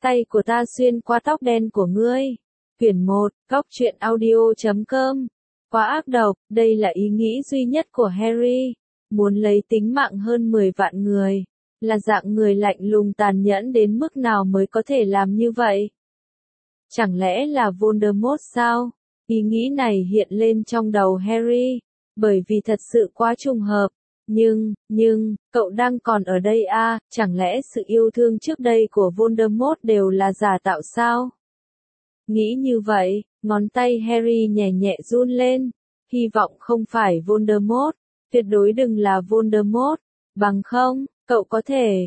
tay của ta xuyên qua tóc đen của ngươi. Quyển 1, Góc truyện audio.com. Quá ác độc, đây là ý nghĩ duy nhất của Harry. Muốn lấy tính mạng hơn 10 vạn người. Là dạng người lạnh lùng tàn nhẫn đến mức nào mới có thể làm như vậy? Chẳng lẽ là Voldemort sao? Ý nghĩ này hiện lên trong đầu Harry. Bởi vì thật sự quá trùng hợp. Nhưng, cậu đang còn ở đây à, chẳng lẽ sự yêu thương trước đây của Voldemort đều là giả tạo sao? Nghĩ như vậy, ngón tay Harry nhẹ nhẹ run lên. Hy vọng không phải Voldemort, tuyệt đối đừng là Voldemort, bằng không, cậu có thể,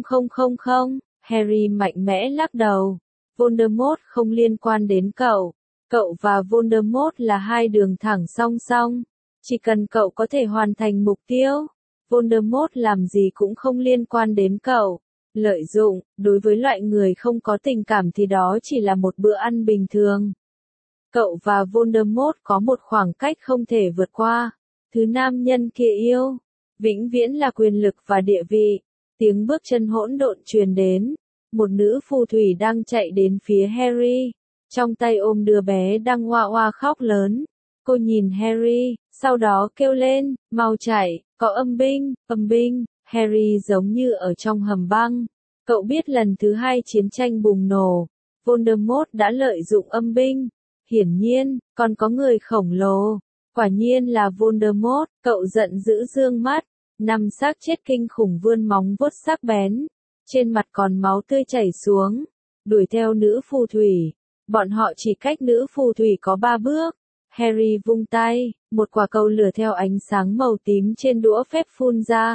không, Harry mạnh mẽ lắc đầu. Voldemort không liên quan đến cậu và Voldemort là hai đường thẳng song song. Chỉ cần cậu có thể hoàn thành mục tiêu, Voldemort làm gì cũng không liên quan đến cậu. Lợi dụng, đối với loại người không có tình cảm thì đó chỉ là một bữa ăn bình thường. Cậu và Voldemort có một khoảng cách không thể vượt qua. Thứ nam nhân kia yêu, vĩnh viễn là quyền lực và địa vị. Tiếng bước chân hỗn độn truyền đến. Một nữ phù thủy đang chạy đến phía Harry. Trong tay ôm đứa bé đang oa oa khóc lớn. Cô nhìn Harry, sau đó kêu lên, mau chạy, có âm binh. Harry giống như ở trong hầm băng. Cậu biết lần thứ 2 chiến tranh bùng nổ, Voldemort đã lợi dụng âm binh. Hiển nhiên, còn có người khổng lồ. Quả nhiên là Voldemort, cậu giận dữ dương mắt. 5 xác chết kinh khủng vươn móng vuốt sắc bén. Trên mặt còn máu tươi chảy xuống. Đuổi theo nữ phù thủy. Bọn họ chỉ cách nữ phù thủy có 3 bước. Harry vung tay, một quả cầu lửa theo ánh sáng màu tím trên đũa phép phun ra.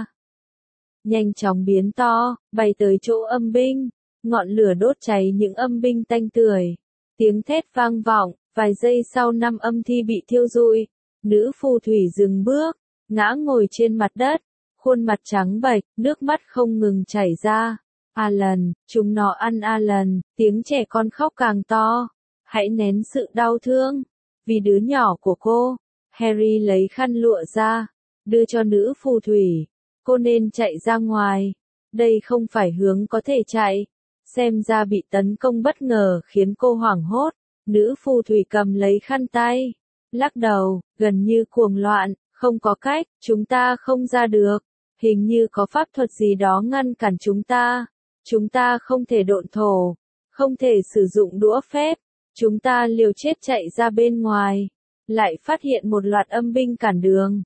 Nhanh chóng biến to, bay tới chỗ âm binh. Ngọn lửa đốt cháy những âm binh tanh tưởi. Tiếng thét vang vọng, vài giây sau 5 âm thi bị thiêu rụi. Nữ phù thủy dừng bước, ngã ngồi trên mặt đất. Khuôn mặt trắng bệch, nước mắt không ngừng chảy ra. Alan, chúng nó ăn Alan, tiếng trẻ con khóc càng to. Hãy nén sự đau thương. Vì đứa nhỏ của cô, Harry lấy khăn lụa ra, đưa cho nữ phù thủy. Cô nên chạy ra ngoài. Đây không phải hướng có thể chạy. Xem ra bị tấn công bất ngờ khiến cô hoảng hốt. Nữ phù thủy cầm lấy khăn tay. Lắc đầu, gần như cuồng loạn, không có cách, chúng ta không ra được. Hình như có pháp thuật gì đó ngăn cản chúng ta. Chúng ta không thể độn thổ. Không thể sử dụng đũa phép. Chúng ta liều chết chạy ra bên ngoài. Lại phát hiện một loạt âm binh cản đường.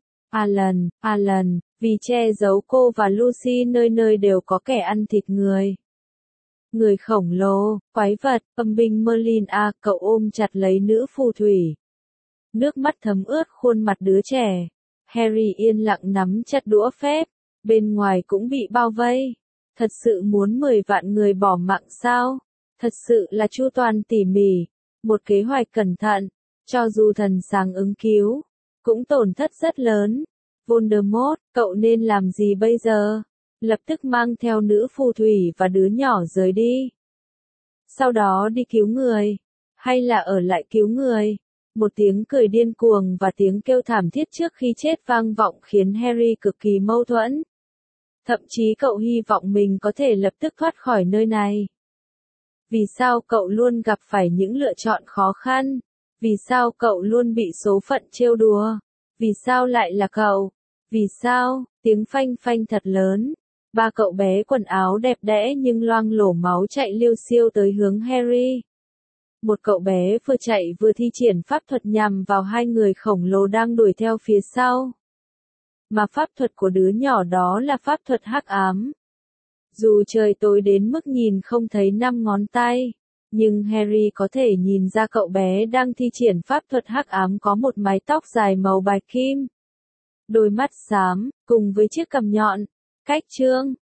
Alan, vì che giấu cô và Lucy nơi nơi đều có kẻ ăn thịt người. Người khổng lồ, quái vật, âm binh Merlin à, cậu ôm chặt lấy nữ phù thủy. Nước mắt thấm ướt khuôn mặt đứa trẻ. Harry yên lặng nắm chặt đũa phép. Bên ngoài cũng bị bao vây. Thật sự muốn 10 vạn người bỏ mạng sao? Thật sự là chu toàn tỉ mỉ. Một kế hoạch cẩn thận. Cho dù thần sáng ứng cứu, cũng tổn thất rất lớn. Voldemort, cậu nên làm gì bây giờ? Lập tức mang theo nữ phù thủy và đứa nhỏ rời đi. Sau đó đi cứu người. Hay là ở lại cứu người? Một tiếng cười điên cuồng và tiếng kêu thảm thiết trước khi chết vang vọng khiến Harry cực kỳ mâu thuẫn. Thậm chí cậu hy vọng mình có thể lập tức thoát khỏi nơi này. Vì sao cậu luôn gặp phải những lựa chọn khó khăn? Vì sao cậu luôn bị số phận trêu đùa? Vì sao lại là cậu? Vì sao? Tiếng phanh phanh thật lớn. 3 cậu bé quần áo đẹp đẽ nhưng loang lổ máu chạy liêu xiêu tới hướng Harry. Một cậu bé vừa chạy vừa thi triển pháp thuật nhằm vào 2 người khổng lồ đang đuổi theo phía sau. Mà pháp thuật của đứa nhỏ đó là pháp thuật hắc ám. Dù trời tối đến mức nhìn không thấy 5 ngón tay, nhưng Harry có thể nhìn ra cậu bé đang thi triển pháp thuật hắc ám có một mái tóc dài màu bạch kim. Đôi mắt xám, cùng với chiếc cằm nhọn. Cách chương